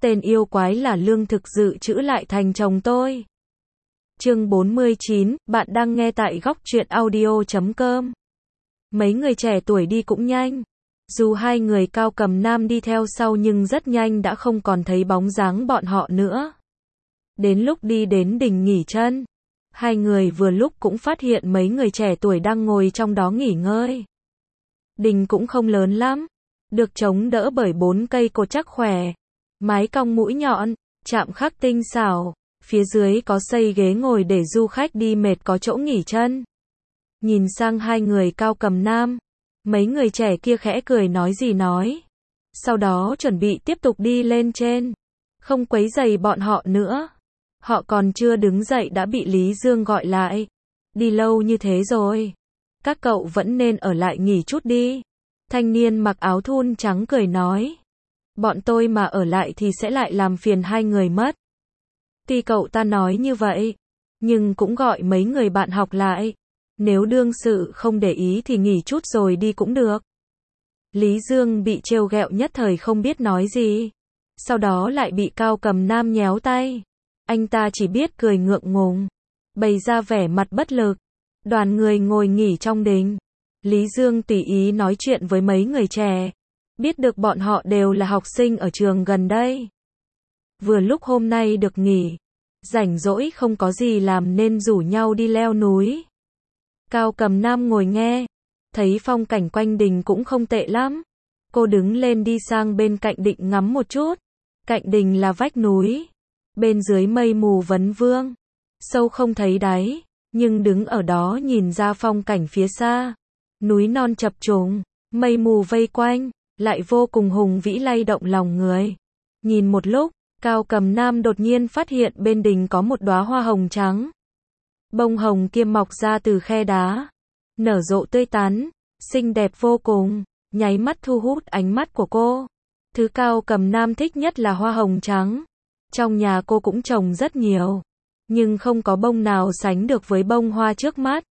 Tên yêu quái là lương thực dự trữ lại thành chồng tôi. Chương 49, bạn đang nghe tại góc truyện audio.com. Mấy người trẻ tuổi đi cũng nhanh. Dù hai người cao cầm nam đi theo sau nhưng rất nhanh đã không còn thấy bóng dáng bọn họ nữa. Đến lúc đi đến đình nghỉ chân, hai người vừa lúc cũng phát hiện mấy người trẻ tuổi đang ngồi trong đó nghỉ ngơi. Đình cũng không lớn lắm, được chống đỡ bởi 4 cây cột chắc khỏe, mái cong mũi nhọn, chạm khắc tinh xảo, phía dưới có xây ghế ngồi để du khách đi mệt có chỗ nghỉ chân. Nhìn sang hai người cao cầm nam, mấy người trẻ kia khẽ cười nói gì nói. Sau đó chuẩn bị tiếp tục đi lên trên, không quấy rầy bọn họ nữa. Họ còn chưa đứng dậy đã bị Lý Dương gọi lại. Đi lâu như thế rồi, các cậu vẫn nên ở lại nghỉ chút đi. Thanh niên mặc áo thun trắng cười nói. Bọn tôi mà ở lại thì sẽ lại làm phiền hai người mất. Tuy cậu ta nói như vậy, nhưng cũng gọi mấy người bạn học lại. Nếu đương sự không để ý thì nghỉ chút rồi đi cũng được. Lý Dương bị trêu ghẹo nhất thời không biết nói gì. Sau đó lại bị cao cầm nam nhéo tay. Anh ta chỉ biết cười ngượng ngùng, bày ra vẻ mặt bất lực. Đoàn người ngồi nghỉ trong đình. Lý Dương tùy ý nói chuyện với mấy người trẻ. Biết được bọn họ đều là học sinh ở trường gần đây. Vừa lúc hôm nay được nghỉ, rảnh rỗi không có gì làm nên rủ nhau đi leo núi. Cao cầm nam ngồi nghe, thấy phong cảnh quanh đình cũng không tệ lắm. Cô đứng lên đi sang bên cạnh định ngắm một chút. Cạnh đình là vách núi, bên dưới mây mù vấn vương, sâu không thấy đáy, nhưng đứng ở đó nhìn ra phong cảnh phía xa. Núi non chập trùng, mây mù vây quanh, lại vô cùng hùng vĩ lay động lòng người. Nhìn một lúc, cao cầm nam đột nhiên phát hiện bên đình có một đóa hoa hồng trắng. Bông hồng kia mọc ra từ khe đá, nở rộ tươi tắn, xinh đẹp vô cùng, nháy mắt thu hút ánh mắt của cô. Thứ cao cầm nam thích nhất là hoa hồng trắng. Trong nhà cô cũng trồng rất nhiều, nhưng không có bông nào sánh được với bông hoa trước mắt.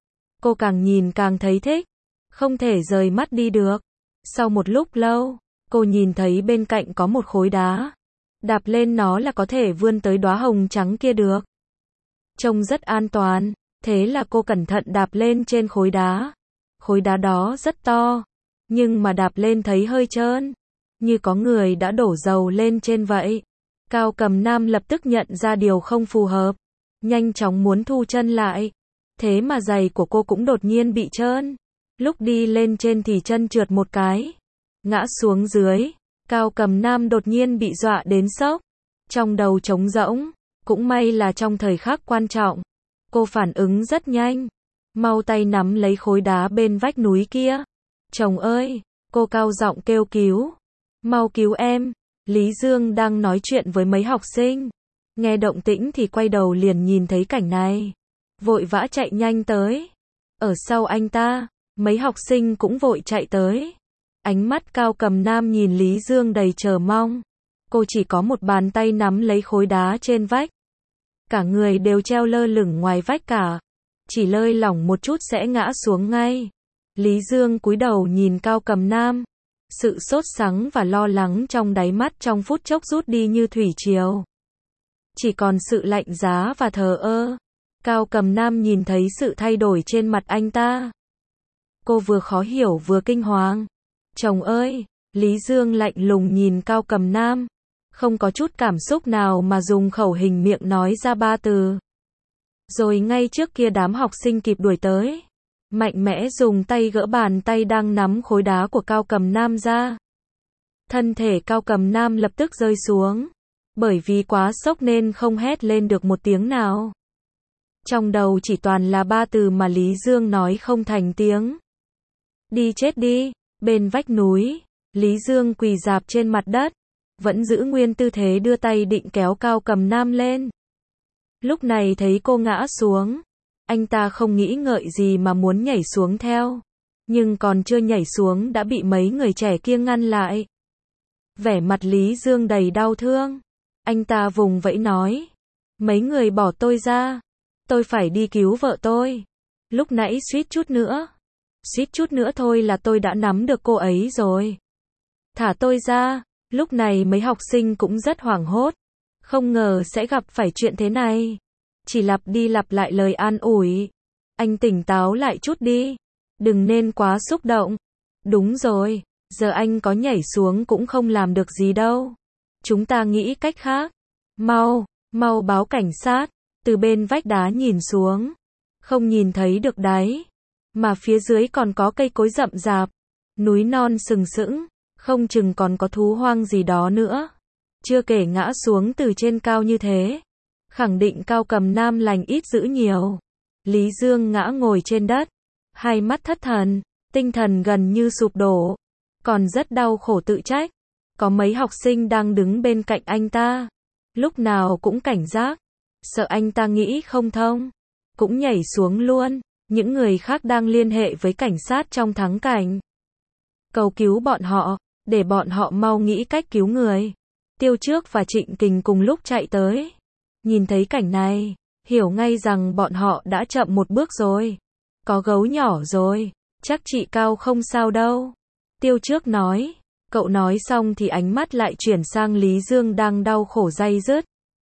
Cô càng nhìn càng thấy thích, không thể rời mắt đi được. Sau một lúc lâu, cô nhìn thấy bên cạnh có một khối đá. Đạp lên nó là có thể vươn tới đóa hồng trắng kia được. Trông rất an toàn, thế là cô cẩn thận đạp lên trên khối đá. Khối đá đó rất to, nhưng mà đạp lên thấy hơi trơn, như có người đã đổ dầu lên trên vậy. Cao cầm nam lập tức nhận ra điều không phù hợp, nhanh chóng muốn thu chân lại. Thế mà giày của cô cũng đột nhiên bị trơn. Lúc đi lên trên thì chân trượt một cái, ngã xuống dưới. Cao cầm nam đột nhiên bị dọa đến sốc, trong đầu trống rỗng. Cũng may là trong thời khắc quan trọng, cô phản ứng rất nhanh, mau tay nắm lấy khối đá bên vách núi kia. Chồng ơi, cô cao giọng kêu cứu, mau cứu em. Lý Dương đang nói chuyện với mấy học sinh, nghe động tĩnh thì quay đầu liền nhìn thấy cảnh này, vội vã chạy nhanh tới. Ở sau anh ta, mấy học sinh cũng vội chạy tới. Ánh mắt cao cầm nam nhìn Lý Dương đầy chờ mong. Cô chỉ có một bàn tay nắm lấy khối đá trên vách. Cả người đều treo lơ lửng ngoài vách cả. Chỉ lơi lỏng một chút sẽ ngã xuống ngay. Lý Dương cúi đầu nhìn cao cầm nam. Sự sốt sắng và lo lắng trong đáy mắt trong phút chốc rút đi như thủy triều. Chỉ còn sự lạnh giá và thờ ơ. Cao cầm nam nhìn thấy sự thay đổi trên mặt anh ta. Cô vừa khó hiểu vừa kinh hoàng. Chồng ơi, Lý Dương lạnh lùng nhìn cao cầm nam. Không có chút cảm xúc nào mà dùng khẩu hình miệng nói ra 3 từ. Rồi ngay trước kia đám học sinh kịp đuổi tới. Mạnh mẽ dùng tay gỡ bàn tay đang nắm khối đá của cao cầm nam ra. Thân thể cao cầm nam lập tức rơi xuống. Bởi vì quá sốc nên không hét lên được một tiếng nào. Trong đầu chỉ toàn là 3 từ mà Lý Dương nói không thành tiếng. Đi chết đi. Bên vách núi, Lý Dương quỳ rạp trên mặt đất, vẫn giữ nguyên tư thế đưa tay định kéo cao cầm nam lên. Lúc này thấy cô ngã xuống, anh ta không nghĩ ngợi gì mà muốn nhảy xuống theo. Nhưng còn chưa nhảy xuống đã bị mấy người trẻ kia ngăn lại. Vẻ mặt Lý Dương đầy đau thương. Anh ta vùng vẫy nói. Mấy người bỏ tôi ra. Tôi phải đi cứu vợ tôi. Lúc nãy suýt chút nữa thôi là tôi đã nắm được cô ấy rồi. Thả tôi ra. Lúc này mấy học sinh cũng rất hoảng hốt, không ngờ sẽ gặp phải chuyện thế này. Chỉ lặp đi lặp lại lời an ủi. Anh tỉnh táo lại chút đi, đừng nên quá xúc động. Đúng rồi, giờ anh có nhảy xuống cũng không làm được gì đâu. Chúng ta nghĩ cách khác. Mau báo cảnh sát. Từ bên vách đá nhìn xuống, không nhìn thấy được đáy, mà phía dưới còn có cây cối rậm rạp, núi non sừng sững, không chừng còn có thú hoang gì đó nữa. Chưa kể ngã xuống từ trên cao như thế, khẳng định Cao Cầm Nam lành ít dữ nhiều. Lý Dương ngã ngồi trên đất, hai mắt thất thần, tinh thần gần như sụp đổ, còn rất đau khổ tự trách. Có mấy học sinh đang đứng bên cạnh anh ta, lúc nào cũng cảnh giác, sợ anh ta nghĩ không thông, cũng nhảy xuống luôn. Những người khác đang liên hệ với cảnh sát trong thắng cảnh, cầu cứu bọn họ, để bọn họ mau nghĩ cách cứu người. Tiêu Trước và Trịnh Kình cùng lúc chạy tới. Nhìn thấy cảnh này, hiểu ngay rằng bọn họ đã chậm một bước rồi. Có gấu nhỏ rồi, chắc chị Cao không sao đâu. Tiêu Trước nói. Cậu nói xong thì ánh mắt lại chuyển sang Lý Dương đang đau khổ day dứt.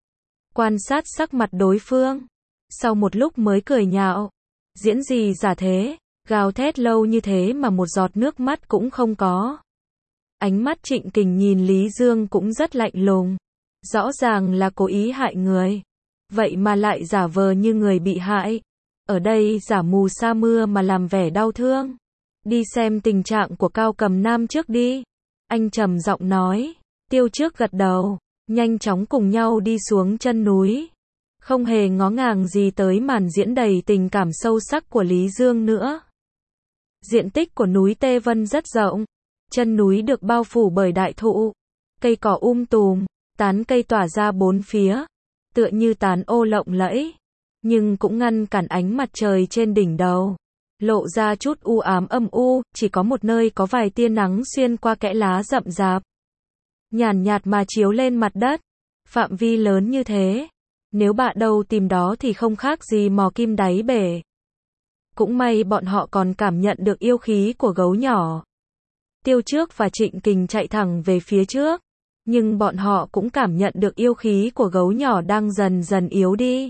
Quan sát sắc mặt đối phương. Sau một lúc mới cười nhạo. Diễn gì giả thế, gào thét lâu như thế mà một giọt nước mắt cũng không có. Ánh mắt Trịnh Kình nhìn Lý Dương cũng rất lạnh lùng. Rõ ràng là cố ý hại người, vậy mà lại giả vờ như người bị hại. Ở đây giả mù sa mưa mà làm vẻ đau thương. Đi xem tình trạng của Cao Cầm Nam trước đi. Anh trầm giọng nói. Tiêu Trước gật đầu, nhanh chóng cùng nhau đi xuống chân núi. Không hề ngó ngàng gì tới màn diễn đầy tình cảm sâu sắc của Lý Dương nữa. Diện tích của núi Tê Vân rất rộng. Chân núi được bao phủ bởi đại thụ. Cây cỏ tùm, tán cây tỏa ra bốn phía, tựa như tán ô lộng lẫy, nhưng cũng ngăn cản ánh mặt trời trên đỉnh đầu. Lộ ra chút u ám âm u, chỉ có một nơi có vài tia nắng xuyên qua kẽ lá rậm rạp. Nhàn nhạt mà chiếu lên mặt đất. Phạm vi lớn như thế, nếu bạn đâu tìm đó thì không khác gì mò kim đáy bể. Cũng may bọn họ còn cảm nhận được yêu khí của gấu nhỏ. Tiêu Trước và Trịnh Kình chạy thẳng về phía trước, nhưng bọn họ cũng cảm nhận được yêu khí của gấu nhỏ đang dần dần yếu đi.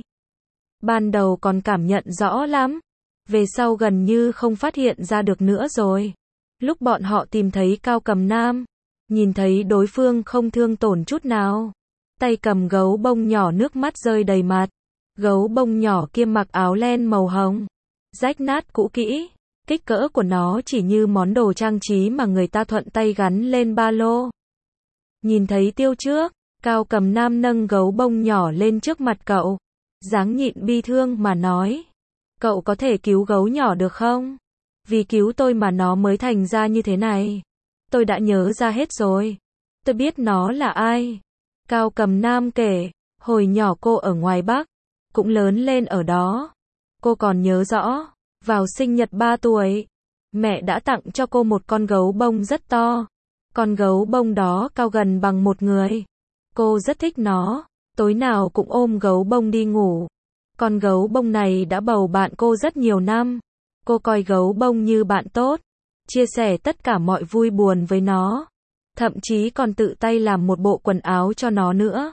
Ban đầu còn cảm nhận rõ lắm, về sau gần như không phát hiện ra được nữa rồi. Lúc bọn họ tìm thấy Cao Cầm Nam, nhìn thấy đối phương không thương tổn chút nào, tay cầm gấu bông nhỏ nước mắt rơi đầy mặt. Gấu bông nhỏ kia mặc áo len màu hồng, rách nát cũ kỹ, kích cỡ của nó chỉ như món đồ trang trí mà người ta thuận tay gắn lên ba lô. Nhìn thấy Tiêu Trước, Cao Cầm Nam nâng gấu bông nhỏ lên trước mặt cậu, dáng nhịn bi thương mà nói. Cậu có thể cứu gấu nhỏ được không? Vì cứu tôi mà nó mới thành ra như thế này. Tôi đã nhớ ra hết rồi. Tôi biết nó là ai. Cao Cầm Nam kể, hồi nhỏ cô ở ngoài Bắc, cũng lớn lên ở đó. Cô còn nhớ rõ, vào sinh nhật 3 tuổi, mẹ đã tặng cho cô một con gấu bông rất to. Con gấu bông đó cao gần bằng một người. Cô rất thích nó, tối nào cũng ôm gấu bông đi ngủ. Con gấu bông này đã bầu bạn cô rất nhiều năm. Cô coi gấu bông như bạn tốt, chia sẻ tất cả mọi vui buồn với nó. Thậm chí còn tự tay làm một bộ quần áo cho nó nữa.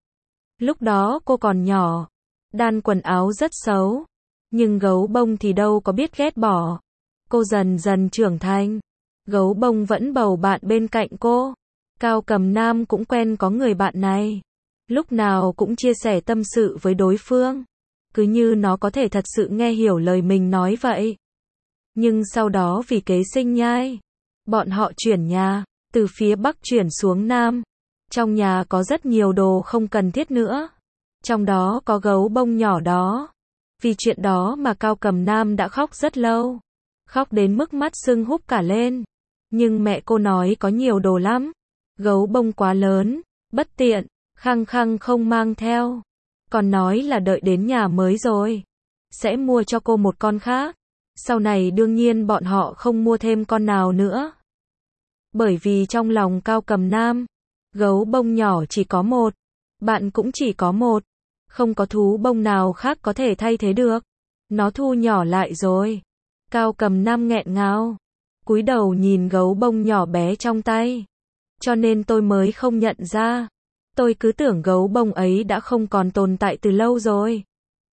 Lúc đó cô còn nhỏ, đan quần áo rất xấu. Nhưng gấu bông thì đâu có biết ghét bỏ. Cô dần dần trưởng thành, gấu bông vẫn bầu bạn bên cạnh cô. Cao Cầm Nam cũng quen có người bạn này. Lúc nào cũng chia sẻ tâm sự với đối phương. Cứ như nó có thể thật sự nghe hiểu lời mình nói vậy. Nhưng sau đó vì kế sinh nhai, bọn họ chuyển nhà, từ phía Bắc chuyển xuống Nam. Trong nhà có rất nhiều đồ không cần thiết nữa. Trong đó có gấu bông nhỏ đó. Vì chuyện đó mà Cao Cầm Nam đã khóc rất lâu. Khóc đến mức mắt sưng húp cả lên. Nhưng mẹ cô nói có nhiều đồ lắm. Gấu bông quá lớn, bất tiện, khăng khăng không mang theo. Còn nói là đợi đến nhà mới rồi, sẽ mua cho cô một con khác. Sau này đương nhiên bọn họ không mua thêm con nào nữa. Bởi vì trong lòng Cao Cầm Nam, gấu bông nhỏ chỉ có một, bạn cũng chỉ có một. Không có thú bông nào khác có thể thay thế được. Nó thu nhỏ lại rồi. Cao Cầm Nam nghẹn ngào, cúi đầu nhìn gấu bông nhỏ bé trong tay. cho nên tôi mới không nhận ra. Tôi cứ tưởng gấu bông ấy đã không còn tồn tại từ lâu rồi.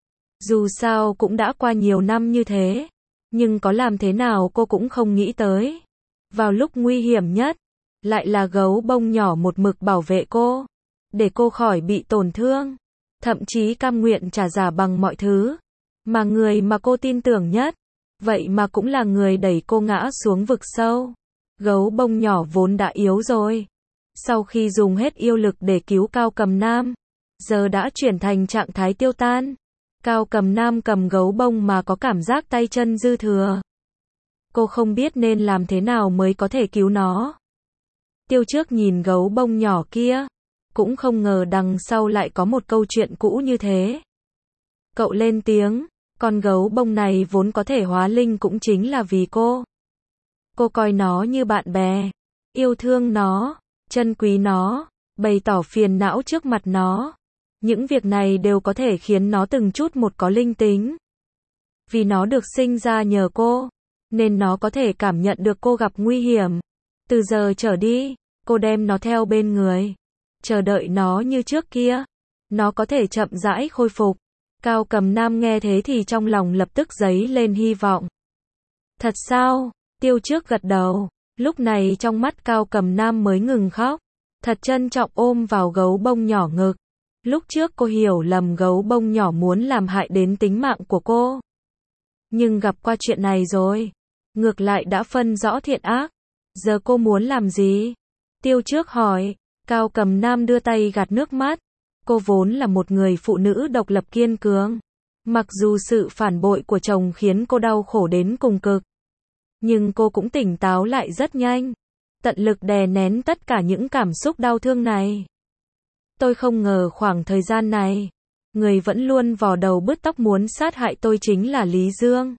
Dù sao cũng đã qua nhiều năm như thế, nhưng có làm thế nào cô cũng không nghĩ tới. Vào lúc nguy hiểm nhất, lại là gấu bông nhỏ một mực bảo vệ cô, để cô khỏi bị tổn thương, thậm chí cam nguyện trả giá bằng mọi thứ. Mà người mà cô tin tưởng nhất, vậy mà cũng là người đẩy cô ngã xuống vực sâu. Gấu bông nhỏ vốn đã yếu rồi. Sau khi dùng hết yêu lực để cứu Cao Cầm Nam, giờ đã chuyển thành trạng thái tiêu tan. Cao Cầm Nam cầm gấu bông mà có cảm giác tay chân dư thừa. Cô không biết nên làm thế nào mới có thể cứu nó. Tiêu Trước nhìn gấu bông nhỏ kia, cũng không ngờ đằng sau lại có một câu chuyện cũ như thế. Cậu lên tiếng, con gấu bông này vốn có thể hóa linh cũng chính là vì cô. Cô coi nó như bạn bè, yêu thương nó, trân quý nó, bày tỏ phiền não trước mặt nó. Những việc này đều có thể khiến nó từng chút một có linh tính. Vì nó được sinh ra nhờ cô, nên nó có thể cảm nhận được cô gặp nguy hiểm. Từ giờ trở đi, cô đem nó theo bên người, chờ đợi nó như trước kia. Nó có thể chậm rãi khôi phục. Cao Cầm Nam nghe thế thì trong lòng lập tức dấy lên hy vọng. Thật sao? Tiêu Trước gật đầu. Lúc này trong mắt Cao Cầm Nam mới ngừng khóc, thật trân trọng ôm vào gấu bông nhỏ ngực. Lúc trước cô hiểu lầm gấu bông nhỏ muốn làm hại đến tính mạng của cô. Nhưng gặp qua chuyện này rồi, ngược lại đã phân rõ thiện ác. Giờ cô muốn làm gì? Tiêu Trước hỏi. Cao Cầm Nam đưa tay gạt nước mắt. Cô vốn là một người phụ nữ độc lập kiên cường. Mặc dù sự phản bội của chồng khiến cô đau khổ đến cùng cực, nhưng cô cũng tỉnh táo lại rất nhanh, tận lực đè nén tất cả những cảm xúc đau thương này. Tôi không ngờ khoảng thời gian này, người vẫn luôn vò đầu bứt tóc muốn sát hại tôi chính là Lý Dương.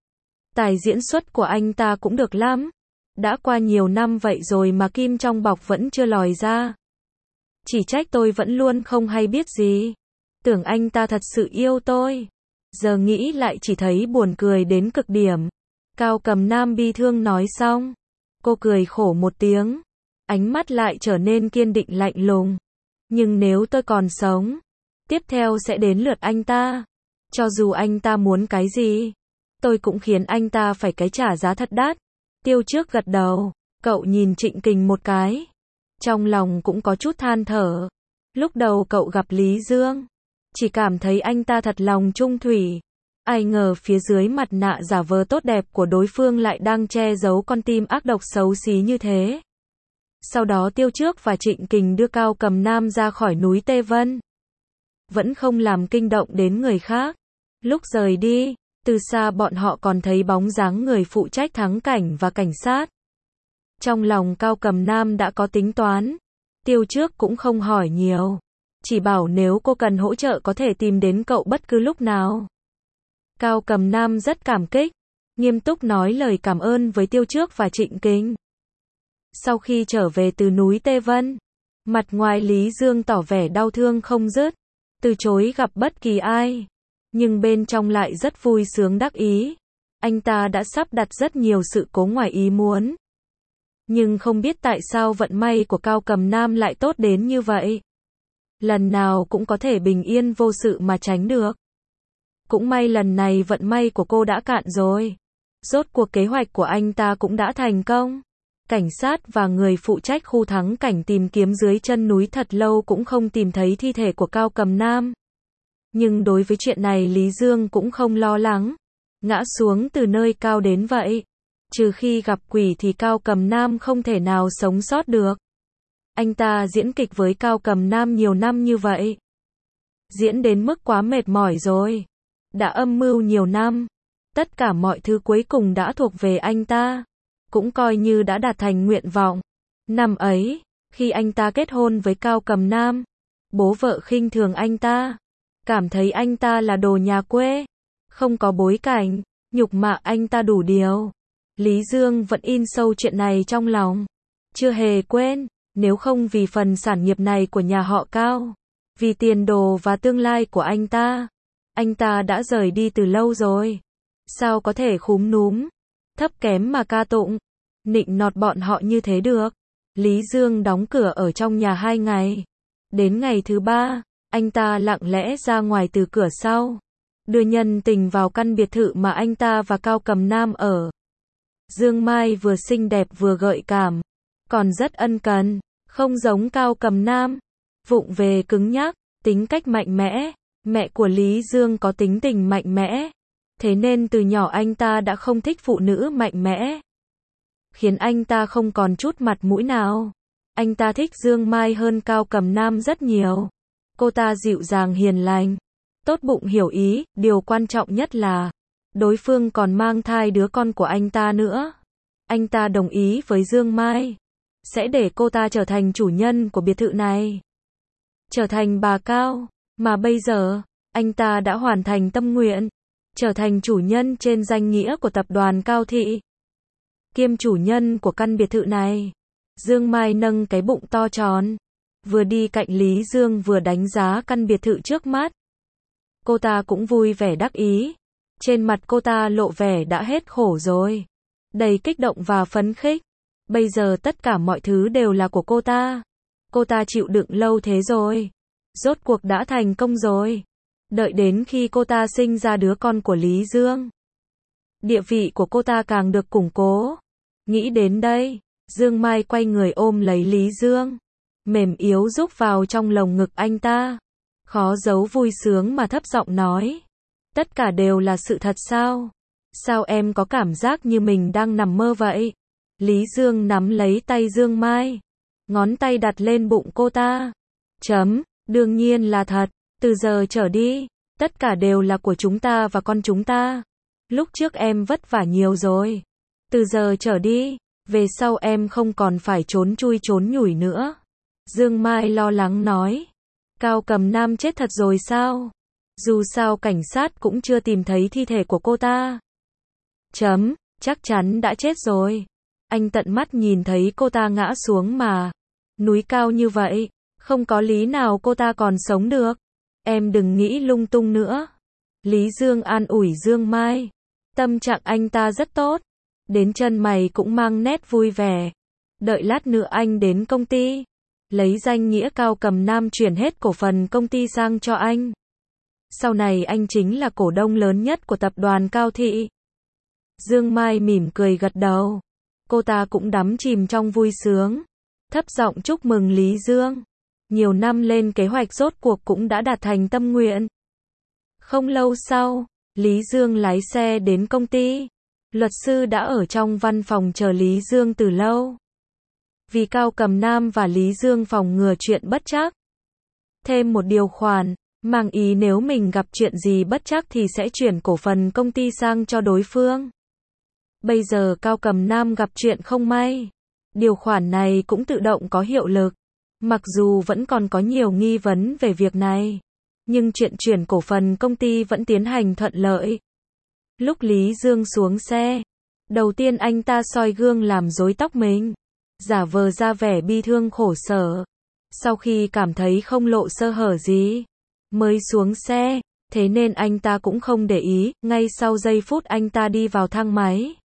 Tài diễn xuất của anh ta cũng được lắm. Đã qua nhiều năm vậy rồi mà kim trong bọc vẫn chưa lòi ra. Chỉ trách tôi vẫn luôn không hay biết gì. Tưởng anh ta thật sự yêu tôi. Giờ nghĩ lại chỉ thấy buồn cười đến cực điểm. Cao Cầm Nam bi thương nói xong, cô cười khổ một tiếng, ánh mắt lại trở nên kiên định lạnh lùng. Nhưng nếu tôi còn sống, tiếp theo sẽ đến lượt anh ta. Cho dù anh ta muốn cái gì, tôi cũng khiến anh ta phải cái trả giá thật đắt. Tiêu Trước gật đầu, cậu nhìn Trịnh Kình một cái. Trong lòng cũng có chút than thở. Lúc đầu cậu gặp Lý Dương, chỉ cảm thấy anh ta thật lòng trung thủy. Ai ngờ phía dưới mặt nạ giả vờ tốt đẹp của đối phương lại đang che giấu con tim ác độc xấu xí như thế. Sau đó Tiêu Trước và Trịnh Kình đưa Cao Cầm Nam ra khỏi núi Tê Vân. Vẫn không làm kinh động đến người khác. Lúc rời đi, từ xa bọn họ còn thấy bóng dáng người phụ trách thắng cảnh và cảnh sát. Trong lòng Cao Cầm Nam đã có tính toán. Tiêu Trước cũng không hỏi nhiều, chỉ bảo nếu cô cần hỗ trợ có thể tìm đến cậu bất cứ lúc nào. Cao Cầm Nam rất cảm kích, nghiêm túc nói lời cảm ơn với Tiêu Trước và Trịnh Kình. Sau khi trở về từ núi Tê Vân, mặt ngoài Lý Dương tỏ vẻ đau thương không dứt, từ chối gặp bất kỳ ai, nhưng bên trong lại rất vui sướng đắc ý. Anh ta đã sắp đặt rất nhiều sự cố ngoài ý muốn. Nhưng không biết tại sao vận may của Cao Cầm Nam lại tốt đến như vậy. Lần nào cũng có thể bình yên vô sự mà tránh được. Cũng may lần này vận may của cô đã cạn rồi. Rốt cuộc kế hoạch của anh ta cũng đã thành công. Cảnh sát và người phụ trách khu thắng cảnh tìm kiếm dưới chân núi thật lâu cũng không tìm thấy thi thể của Cao Cầm Nam. Nhưng đối với chuyện này Lý Dương cũng không lo lắng. Ngã xuống từ nơi cao đến vậy, trừ khi gặp quỷ thì Cao Cầm Nam không thể nào sống sót được. Anh ta diễn kịch với Cao Cầm Nam nhiều năm như vậy, diễn đến mức quá mệt mỏi rồi. Đã âm mưu nhiều năm, tất cả mọi thứ cuối cùng đã thuộc về anh ta, cũng coi như đã đạt thành nguyện vọng. Năm ấy, khi anh ta kết hôn với Cao Cầm Nam, bố vợ khinh thường anh ta, cảm thấy anh ta là đồ nhà quê, không có bối cảnh, nhục mạ anh ta đủ điều. Lý Dương vẫn in sâu chuyện này trong lòng, chưa hề quên. Nếu không vì phần sản nghiệp này của nhà họ Cao, vì tiền đồ và tương lai của anh ta đã rời đi từ lâu rồi. Sao có thể khúm núm, thấp kém mà ca tụng, nịnh nọt bọn họ như thế được. Lý Dương đóng cửa ở trong nhà 2 ngày. Đến ngày thứ 3, anh ta lặng lẽ ra ngoài từ cửa sau, đưa nhân tình vào căn biệt thự mà anh ta và Cao Cầm Nam ở. Dương Mai vừa xinh đẹp vừa gợi cảm, còn rất ân cần, không giống Cao Cầm Nam, vụng về cứng nhắc, tính cách mạnh mẽ. Mẹ của Lý Dương có tính tình mạnh mẽ, thế nên từ nhỏ anh ta đã không thích phụ nữ mạnh mẽ, khiến anh ta không còn chút mặt mũi nào. Anh ta thích Dương Mai hơn Cao Cầm Nam rất nhiều. Cô ta dịu dàng hiền lành, tốt bụng hiểu ý, điều quan trọng nhất là đối phương còn mang thai đứa con của anh ta nữa. Anh ta đồng ý với Dương Mai, sẽ để cô ta trở thành chủ nhân của biệt thự này, trở thành bà Cao. Mà bây giờ, anh ta đã hoàn thành tâm nguyện, trở thành chủ nhân trên danh nghĩa của tập đoàn Cao Thị, kiêm chủ nhân của căn biệt thự này. Dương Mai nâng cái bụng to tròn, vừa đi cạnh Lý Dương vừa đánh giá căn biệt thự trước mắt. Cô ta cũng vui vẻ đắc ý, trên mặt cô ta lộ vẻ đã hết khổ rồi, đầy kích động và phấn khích. Bây giờ tất cả mọi thứ đều là của cô ta. Cô ta chịu đựng lâu thế rồi, rốt cuộc đã thành công rồi. Đợi đến khi cô ta sinh ra đứa con của Lý Dương, địa vị của cô ta càng được củng cố. Nghĩ đến đây, Dương Mai quay người ôm lấy Lý Dương, mềm yếu rúc vào trong lồng ngực anh ta, khó giấu vui sướng mà thấp giọng nói: tất cả đều là sự thật sao? Sao em có cảm giác như mình đang nằm mơ vậy? Lý Dương nắm lấy tay Dương Mai, ngón tay đặt lên bụng cô ta. Đương nhiên là thật, từ giờ trở đi, tất cả đều là của chúng ta và con chúng ta. Lúc trước em vất vả nhiều rồi, từ giờ trở đi, về sau em không còn phải trốn chui trốn nhủi nữa. Dương Mai lo lắng nói: Cao Cầm Nam chết thật rồi sao? Dù sao cảnh sát cũng chưa tìm thấy thi thể của cô ta. Chắc chắn đã chết rồi. Anh tận mắt nhìn thấy cô ta ngã xuống mà. Núi cao như vậy, không có lý nào cô ta còn sống được. Em đừng nghĩ lung tung nữa. Lý Dương an ủi Dương Mai. Tâm trạng anh ta rất tốt, đến chân mày cũng mang nét vui vẻ. Đợi lát nữa anh đến công ty, lấy danh nghĩa Cao Cầm Nam chuyển hết cổ phần công ty sang cho anh. Sau này anh chính là cổ đông lớn nhất của tập đoàn Cao Thị. Dương Mai mỉm cười gật đầu. Cô ta cũng đắm chìm trong vui sướng, thấp giọng chúc mừng Lý Dương. Nhiều năm lên kế hoạch rốt cuộc cũng đã đạt thành tâm nguyện. Không lâu sau, Lý Dương lái xe đến công ty. Luật sư đã ở trong văn phòng chờ Lý Dương từ lâu. Vì Cao Cầm Nam và Lý Dương phòng ngừa chuyện bất trắc, thêm một điều khoản, mang ý nếu mình gặp chuyện gì bất trắc thì sẽ chuyển cổ phần công ty sang cho đối phương. Bây giờ Cao Cầm Nam gặp chuyện không may, điều khoản này cũng tự động có hiệu lực. Mặc dù vẫn còn có nhiều nghi vấn về việc này, nhưng chuyện chuyển cổ phần công ty vẫn tiến hành thuận lợi. Lúc Lý Dương xuống xe, đầu tiên anh ta soi gương làm rối tóc mình, giả vờ ra vẻ bi thương khổ sở. Sau khi cảm thấy không lộ sơ hở gì, mới xuống xe, thế nên anh ta cũng không để ý. Ngay sau giây phút anh ta đi vào thang máy,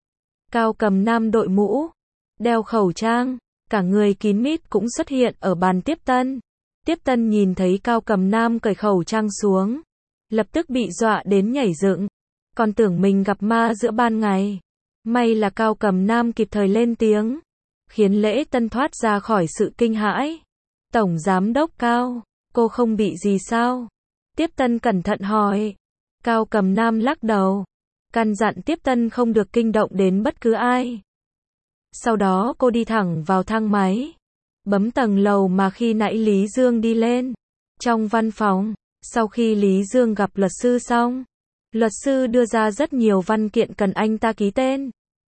Cao Cầm Nam đội mũ, đeo khẩu trang, cả người kín mít cũng xuất hiện ở bàn tiếp tân. Tiếp tân nhìn thấy Cao Cầm Nam cởi khẩu trang xuống, lập tức bị dọa đến nhảy dựng, còn tưởng mình gặp ma giữa ban ngày. May là Cao Cầm Nam kịp thời lên tiếng, khiến lễ tân thoát ra khỏi sự kinh hãi. Tổng giám đốc Cao, cô không bị gì sao? Tiếp tân cẩn thận hỏi. Cao Cầm Nam lắc đầu, căn dặn tiếp tân không được kinh động đến bất cứ ai. Sau đó cô đi thẳng vào thang máy, bấm tầng lầu mà khi nãy Lý Dương đi lên. Trong văn phòng, sau khi Lý Dương gặp luật sư xong, luật sư đưa ra rất nhiều văn kiện cần anh ta ký tên.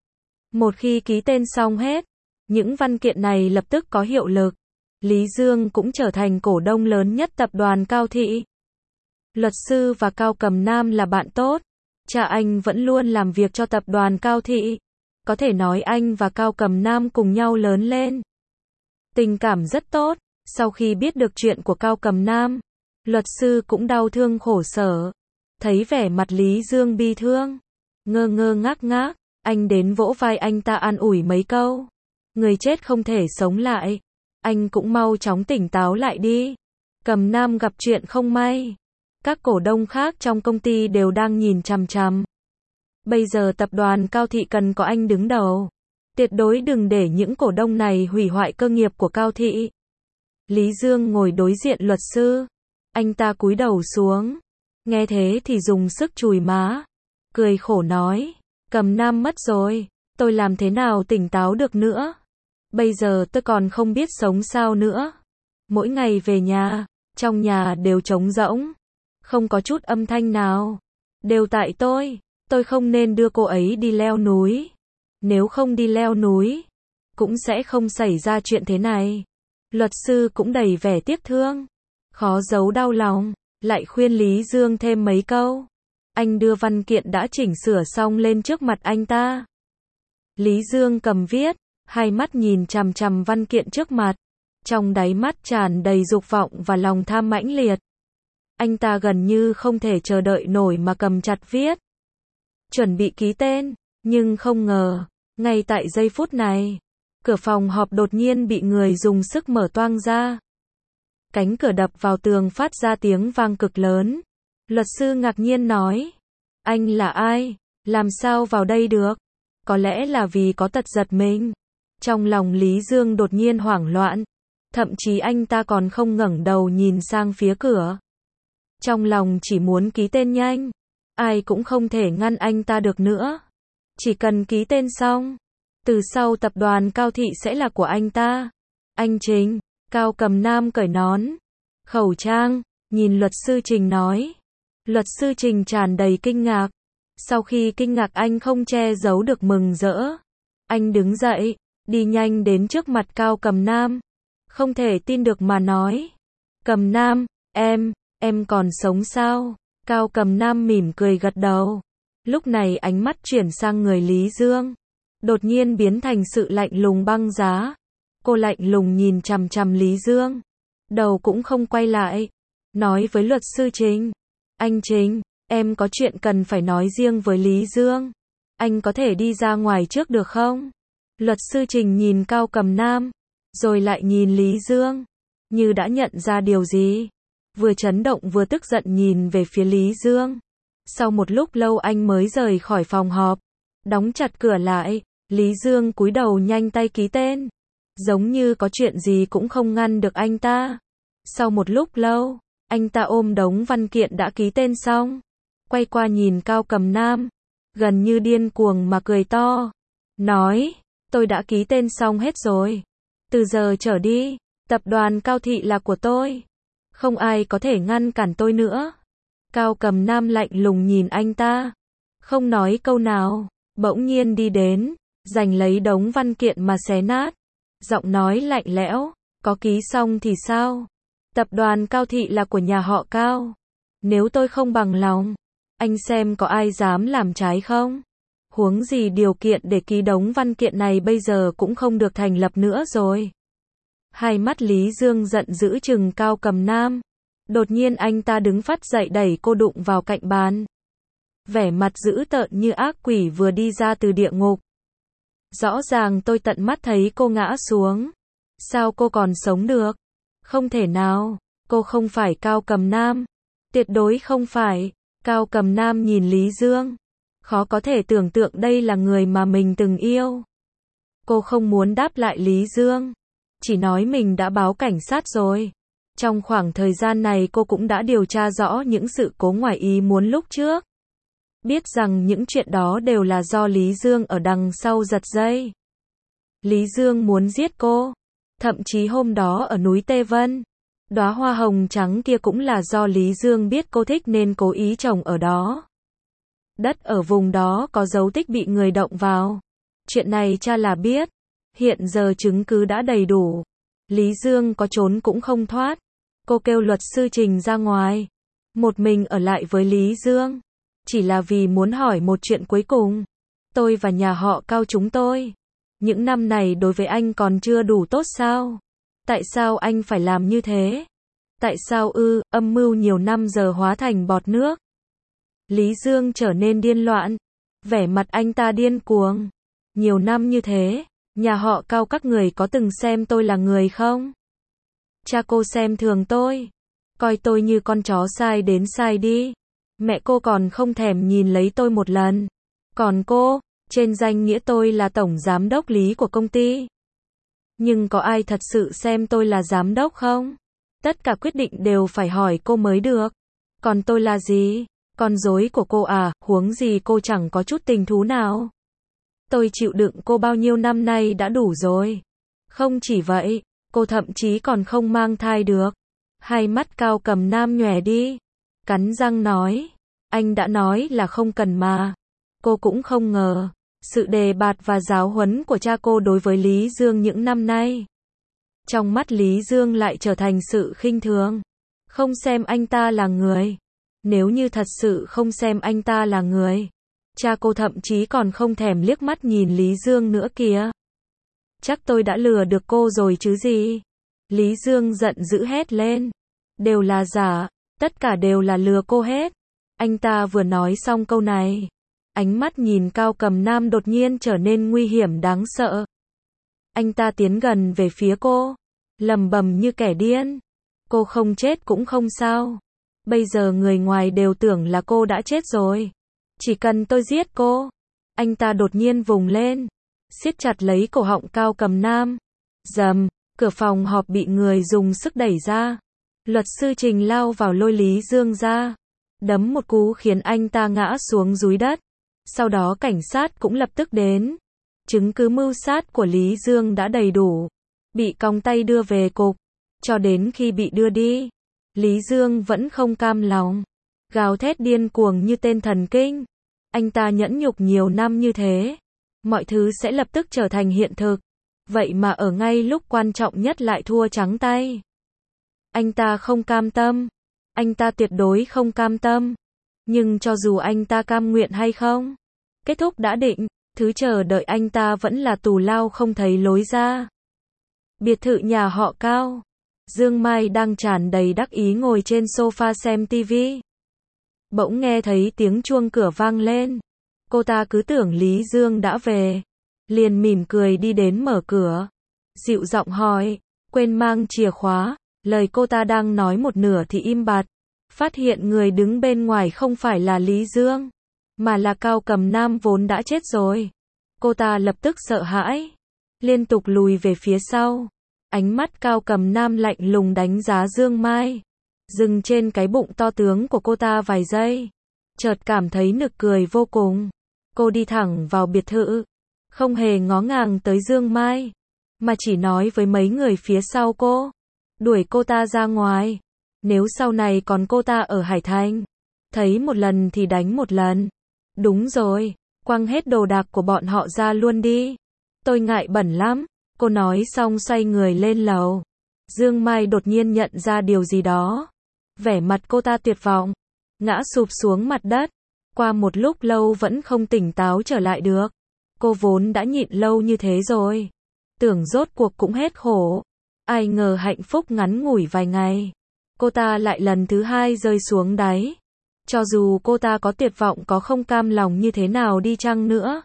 Một khi ký tên xong hết, những văn kiện này lập tức có hiệu lực. Lý Dương cũng trở thành cổ đông lớn nhất tập đoàn Cao Thị. Luật sư và Cao Cầm Nam là bạn tốt. Cha anh vẫn luôn làm việc cho tập đoàn Cao Thị. Có thể nói anh và Cao Cầm Nam cùng nhau lớn lên, tình cảm rất tốt. Sau khi biết được chuyện của Cao Cầm Nam, luật sư cũng đau thương khổ sở. Thấy vẻ mặt Lý Dương bi thương, ngơ ngơ ngác ngác, anh đến vỗ vai anh ta an ủi mấy câu. Người chết không thể sống lại. Anh cũng mau chóng tỉnh táo lại đi. Cầm Nam gặp chuyện không may. Các cổ đông khác trong công ty đều đang nhìn chằm chằm. Bây giờ tập đoàn Cao Thị cần có anh đứng đầu. Tuyệt đối đừng để những cổ đông này hủy hoại cơ nghiệp của Cao Thị. Lý Dương ngồi đối diện luật sư. Anh ta cúi đầu xuống. Nghe thế thì dùng sức chùi má. Cười khổ nói. Cầm Nam mất rồi. Tôi làm thế nào tỉnh táo được nữa. Bây giờ tôi còn không biết sống sao nữa. Mỗi ngày về nhà, trong nhà đều trống rỗng. Không có chút âm thanh nào. Đều tại tôi không nên đưa cô ấy đi leo núi. Nếu không đi leo núi, cũng sẽ không xảy ra chuyện thế này. Luật sư cũng đầy vẻ tiếc thương. Khó giấu đau lòng, lại khuyên Lý Dương thêm mấy câu. Anh đưa văn kiện đã chỉnh sửa xong lên trước mặt anh ta. Lý Dương cầm viết, hai mắt nhìn chằm chằm văn kiện trước mặt. Trong đáy mắt tràn đầy dục vọng và lòng tham mãnh liệt. Anh ta gần như không thể chờ đợi nổi mà cầm chặt viết. Chuẩn bị ký tên, nhưng không ngờ, ngay tại giây phút này, cửa phòng họp đột nhiên bị người dùng sức mở toang ra. Cánh cửa đập vào tường phát ra tiếng vang cực lớn. Luật sư ngạc nhiên nói, anh là ai? Làm sao vào đây được? Có lẽ là vì có tật giật mình. Trong lòng Lý Dương đột nhiên hoảng loạn. Thậm chí anh ta còn không ngẩng đầu nhìn sang phía cửa. Trong lòng chỉ muốn ký tên nhanh. Ai cũng không thể ngăn anh ta được nữa. Chỉ cần ký tên xong, từ sau tập đoàn Cao Thị sẽ là của anh ta. Anh Trình, Cao Cầm Nam cởi nón, khẩu trang, nhìn luật sư Trình nói. Luật sư Trình tràn đầy kinh ngạc. Sau khi kinh ngạc anh không che giấu được mừng rỡ. Anh đứng dậy, đi nhanh đến trước mặt Cao Cầm Nam. Không thể tin được mà nói. Cầm Nam, em còn sống sao? Cao Cầm Nam mỉm cười gật đầu. Lúc này ánh mắt chuyển sang người Lý Dương. Đột nhiên biến thành sự lạnh lùng băng giá. Cô lạnh lùng nhìn chằm chằm Lý Dương. Đầu cũng không quay lại. Nói với luật sư Trình. Anh Trình, em có chuyện cần phải nói riêng với Lý Dương. Anh có thể đi ra ngoài trước được không? Luật sư Trình nhìn Cao Cầm Nam. Rồi lại nhìn Lý Dương. Như đã nhận ra điều gì. Vừa chấn động vừa tức giận nhìn về phía Lý Dương. Sau một lúc lâu anh mới rời khỏi phòng họp. Đóng chặt cửa lại. Lý Dương cúi đầu nhanh tay ký tên. Giống như có chuyện gì cũng không ngăn được anh ta. Sau một lúc lâu, anh ta ôm đống văn kiện đã ký tên xong. Quay qua nhìn Cao Cầm Nam. Gần như điên cuồng mà cười to. Nói, tôi đã ký tên xong hết rồi. Từ giờ trở đi, tập đoàn Cao Thị là của tôi. Không ai có thể ngăn cản tôi nữa. Cao Cầm Nam lạnh lùng nhìn anh ta. Không nói câu nào. Bỗng nhiên đi đến. Giành lấy đống văn kiện mà xé nát. Giọng nói lạnh lẽo. Có ký xong thì sao? Tập đoàn Cao Thị là của nhà họ Cao. Nếu tôi không bằng lòng, anh xem có ai dám làm trái không? Huống gì điều kiện để ký đống văn kiện này bây giờ cũng không được thành lập nữa rồi. Hai mắt Lý Dương giận dữ trừng Cao Cầm Nam. Đột nhiên anh ta đứng phắt dậy đẩy cô đụng vào cạnh bàn. Vẻ mặt dữ tợn như ác quỷ vừa đi ra từ địa ngục. Rõ ràng tôi tận mắt thấy cô ngã xuống. Sao cô còn sống được? Không thể nào, cô không phải Cao Cầm Nam. Tuyệt đối không phải. Cao Cầm Nam nhìn Lý Dương. Khó có thể tưởng tượng đây là người mà mình từng yêu. Cô không muốn đáp lại Lý Dương. Chỉ nói mình đã báo cảnh sát rồi. Trong khoảng thời gian này cô cũng đã điều tra rõ những sự cố ngoài ý muốn lúc trước. Biết rằng những chuyện đó đều là do Lý Dương ở đằng sau giật dây. Lý Dương muốn giết cô. Thậm chí hôm đó ở núi Tê Vân, đóa hoa hồng trắng kia cũng là do Lý Dương biết cô thích nên cố ý trồng ở đó. Đất ở vùng đó có dấu tích bị người động vào. Chuyện này cha là biết. Hiện giờ chứng cứ đã đầy đủ. Lý Dương có trốn cũng không thoát. Cô kêu luật sư Trình ra ngoài. Một mình ở lại với Lý Dương. Chỉ là vì muốn hỏi một chuyện cuối cùng. Tôi và nhà họ Cao chúng tôi. Những năm này đối với anh còn chưa đủ tốt sao? Tại sao anh phải làm như thế? Tại sao âm mưu nhiều năm giờ hóa thành bọt nước? Lý Dương trở nên điên loạn. Vẻ mặt anh ta điên cuồng. Nhiều năm như thế, Nhà họ Cao các người có từng xem tôi là người không? Cha cô xem thường tôi, coi tôi như con chó sai đến sai đi. Mẹ cô còn không thèm nhìn lấy tôi một lần. Còn cô, trên danh nghĩa tôi là tổng giám đốc lý của công ty. Nhưng có ai thật sự xem tôi là giám đốc không? Tất cả quyết định đều phải hỏi cô mới được. Còn tôi là gì? Con rối của cô à, huống gì cô chẳng có chút tình thú nào. Tôi chịu đựng cô bao nhiêu năm nay đã đủ rồi. Không chỉ vậy, cô thậm chí còn không mang thai được. Hai mắt Cao Cầm Nam nhòe đi. Cắn răng nói, anh đã nói là không cần mà. Cô cũng không ngờ, sự đề bạt và giáo huấn của cha cô đối với Lý Dương những năm nay. Trong mắt Lý Dương lại trở thành sự khinh thường. Không xem anh ta là người. Nếu như thật sự không xem anh ta là người, cha cô thậm chí còn không thèm liếc mắt nhìn Lý Dương nữa kìa. Chắc tôi đã lừa được cô rồi chứ gì. Lý Dương giận dữ hét lên. Đều là giả, tất cả đều là lừa cô hết. Anh ta vừa nói xong câu này, ánh mắt nhìn Cao Cầm Nam đột nhiên trở nên nguy hiểm đáng sợ. Anh ta tiến gần về phía cô, lẩm bẩm như kẻ điên. Cô không chết cũng không sao. Bây giờ người ngoài đều tưởng là cô đã chết rồi. Chỉ cần tôi giết cô. Anh ta đột nhiên vùng lên, siết chặt lấy cổ họng Cao Cầm Nam. Rầm, cửa phòng họp bị người dùng sức đẩy ra. Luật sư Trình lao vào lôi Lý Dương ra, đấm một cú khiến anh ta ngã xuống dúi đất. Sau đó cảnh sát cũng lập tức đến. Chứng cứ mưu sát của Lý Dương đã đầy đủ, bị còng tay đưa về cục. Cho đến khi bị đưa đi, Lý Dương vẫn không cam lòng, gào thét điên cuồng như tên thần kinh. Anh ta nhẫn nhục nhiều năm như thế, mọi thứ sẽ lập tức trở thành hiện thực. Vậy mà ở ngay lúc quan trọng nhất lại thua trắng tay. Anh ta không cam tâm. Anh ta tuyệt đối không cam tâm. Nhưng cho dù anh ta cam nguyện hay không, kết thúc đã định, thứ chờ đợi anh ta vẫn là tù lao không thấy lối ra. Biệt thự nhà họ Cao. Dương Mai đang tràn đầy đắc ý ngồi trên sofa xem tivi. Bỗng nghe thấy tiếng chuông cửa vang lên. Cô ta cứ tưởng Lý Dương đã về, liền mỉm cười đi đến mở cửa. Dịu giọng hỏi, quên mang chìa khóa. Lời cô ta đang nói một nửa thì im bặt. Phát hiện người đứng bên ngoài không phải là Lý Dương, mà là Cao Cầm Nam vốn đã chết rồi. Cô ta lập tức sợ hãi, liên tục lùi về phía sau. Ánh mắt Cao Cầm Nam lạnh lùng đánh giá Dương Mai, dừng trên cái bụng to tướng của cô ta vài giây. Chợt cảm thấy nực cười vô cùng. Cô đi thẳng vào biệt thự, không hề ngó ngàng tới Dương Mai, mà chỉ nói với mấy người phía sau cô, đuổi cô ta ra ngoài. Nếu sau này còn cô ta ở Hải Thành, thấy một lần thì đánh một lần. Đúng rồi, quăng hết đồ đạc của bọn họ ra luôn đi. Tôi ngại bẩn lắm. Cô nói xong xoay người lên lầu. Dương Mai đột nhiên nhận ra điều gì đó. Vẻ mặt cô ta tuyệt vọng, ngã sụp xuống mặt đất. Qua một lúc lâu vẫn không tỉnh táo trở lại được. Cô vốn đã nhịn lâu như thế rồi, tưởng rốt cuộc cũng hết khổ. Ai ngờ hạnh phúc ngắn ngủi vài ngày, cô ta lại lần thứ hai rơi xuống đáy. Cho dù cô ta có tuyệt vọng có không cam lòng như thế nào đi chăng nữa,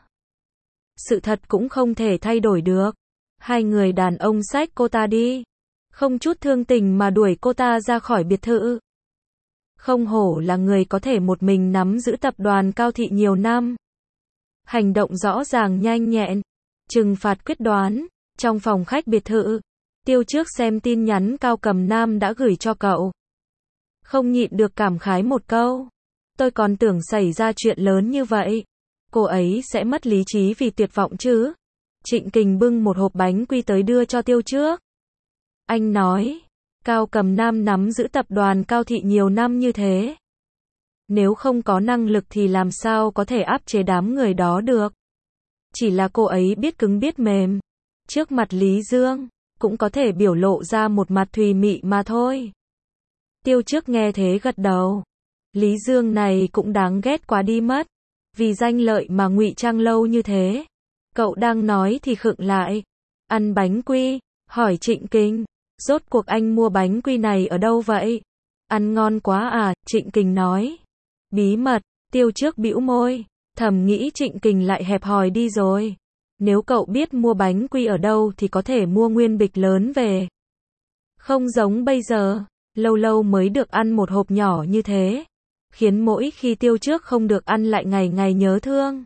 sự thật cũng không thể thay đổi được. Hai người đàn ông xách cô ta đi, không chút thương tình mà đuổi cô ta ra khỏi biệt thự. Không hổ là người có thể một mình nắm giữ tập đoàn Cao Thị nhiều năm. Hành động rõ ràng nhanh nhẹn, trừng phạt quyết đoán. Trong phòng khách biệt thự, Tiêu Trước xem tin nhắn Cao Cầm Nam đã gửi cho cậu, không nhịn được cảm khái một câu. Tôi còn tưởng xảy ra chuyện lớn như vậy, cô ấy sẽ mất lý trí vì tuyệt vọng chứ. Trịnh Kình bưng một hộp bánh quy tới đưa cho Tiêu Trước. Anh nói, Cao Cầm Nam nắm giữ tập đoàn Cao Thị nhiều năm như thế, nếu không có năng lực thì làm sao có thể áp chế đám người đó được. Chỉ là cô ấy biết cứng biết mềm, trước mặt Lý Dương cũng có thể biểu lộ ra một mặt thùy mị mà thôi. Tiêu Trước nghe thế gật đầu. Lý Dương này cũng đáng ghét quá đi mất, vì danh lợi mà ngụy trang lâu như thế. Cậu đang nói thì khựng lại. Ăn bánh quy, hỏi Trịnh Kình, rốt cuộc anh mua bánh quy này ở đâu vậy? Ăn ngon quá à, Trịnh Kình nói. Bí mật. Tiêu Trước bĩu môi, thầm nghĩ Trịnh Kình lại hẹp hòi đi rồi. Nếu cậu biết mua bánh quy ở đâu thì có thể mua nguyên bịch lớn về. Không giống bây giờ, lâu lâu mới được ăn một hộp nhỏ như thế, khiến mỗi khi Tiêu Trước không được ăn lại ngày ngày nhớ thương.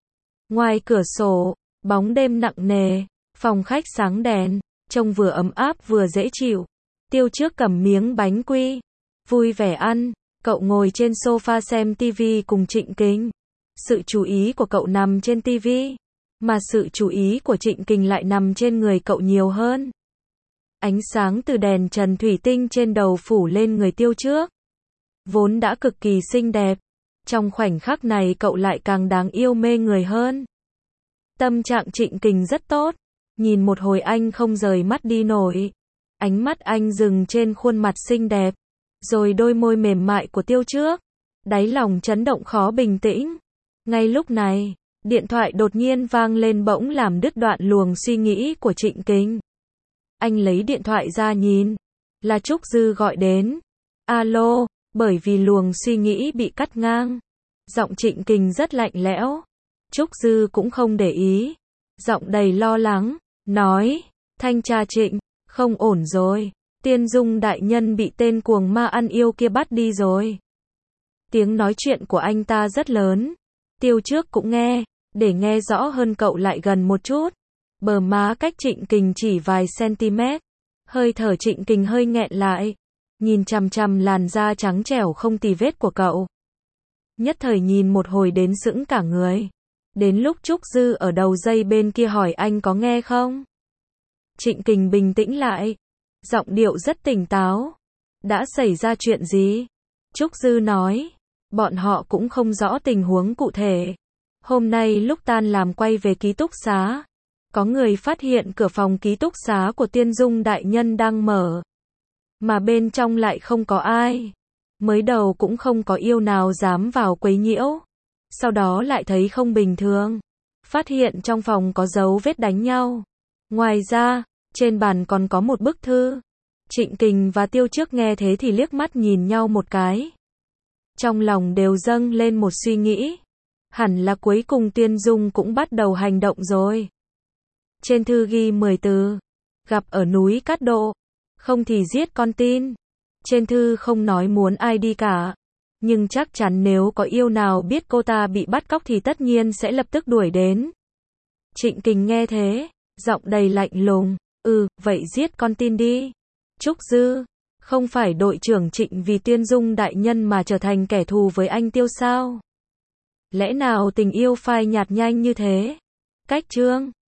Ngoài cửa sổ, bóng đêm nặng nề, phòng khách sáng đèn, trông vừa ấm áp vừa dễ chịu. Tiêu Trước cầm miếng bánh quy, vui vẻ ăn, cậu ngồi trên sofa xem tivi cùng Trịnh Kình. Sự chú ý của cậu nằm trên tivi, mà sự chú ý của Trịnh Kình lại nằm trên người cậu nhiều hơn. Ánh sáng từ đèn trần thủy tinh trên đầu phủ lên người Tiêu Trước, vốn đã cực kỳ xinh đẹp. Trong khoảnh khắc này cậu lại càng đáng yêu mê người hơn. Tâm trạng Trịnh Kình rất tốt, nhìn một hồi anh không rời mắt đi nổi. Ánh mắt anh dừng trên khuôn mặt xinh đẹp, rồi đôi môi mềm mại của Tiêu Trước. Đáy lòng chấn động khó bình tĩnh. Ngay lúc này, điện thoại đột nhiên vang lên bỗng làm đứt đoạn luồng suy nghĩ của Trịnh Kình. Anh lấy điện thoại ra nhìn, là Trúc Dư gọi đến. Alo, bởi vì luồng suy nghĩ bị cắt ngang. Giọng Trịnh Kình rất lạnh lẽo. Trúc Dư cũng không để ý, giọng đầy lo lắng, nói, thanh tra Trịnh, không ổn rồi, Tiên Dung đại nhân bị tên cuồng ma ăn yêu kia bắt đi rồi. Tiếng nói chuyện của anh ta rất lớn, Tiêu Trước cũng nghe, để nghe rõ hơn cậu lại gần một chút. Bờ má cách Trịnh Kình chỉ vài cm, hơi thở Trịnh Kình hơi nghẹn lại, nhìn chằm chằm làn da trắng trẻo không tì vết của cậu. Nhất thời nhìn một hồi đến sững cả người. Đến lúc Trúc Dư ở đầu dây bên kia hỏi anh có nghe không? Trịnh Kình bình tĩnh lại, giọng điệu rất tỉnh táo. Đã xảy ra chuyện gì? Trúc Dư nói, bọn họ cũng không rõ tình huống cụ thể. Hôm nay lúc tan làm quay về ký túc xá, có người phát hiện cửa phòng ký túc xá của Tiên Dung đại nhân đang mở, mà bên trong lại không có ai. Mới đầu cũng không có yêu nào dám vào quấy nhiễu. Sau đó lại thấy không bình thường, phát hiện trong phòng có dấu vết đánh nhau. Ngoài ra, trên bàn còn có một bức thư. Trịnh Kình và Tiêu Trước nghe thế thì liếc mắt nhìn nhau một cái. Trong lòng đều dâng lên một suy nghĩ. Hẳn là cuối cùng Tiên Dung cũng bắt đầu hành động rồi. Trên thư ghi 10 từ. Gặp ở núi Cát Độ. Không thì giết con tin. Trên thư không nói muốn ai đi cả. Nhưng chắc chắn nếu có yêu nào biết cô ta bị bắt cóc thì tất nhiên sẽ lập tức đuổi đến. Trịnh Kình nghe thế, giọng đầy lạnh lùng. Vậy giết con tin đi. Trúc Dư, không phải đội trưởng Trịnh vì Tiên Dung đại nhân mà trở thành kẻ thù với anh Tiêu sao? Lẽ nào tình yêu phai nhạt nhanh như thế? Cách chương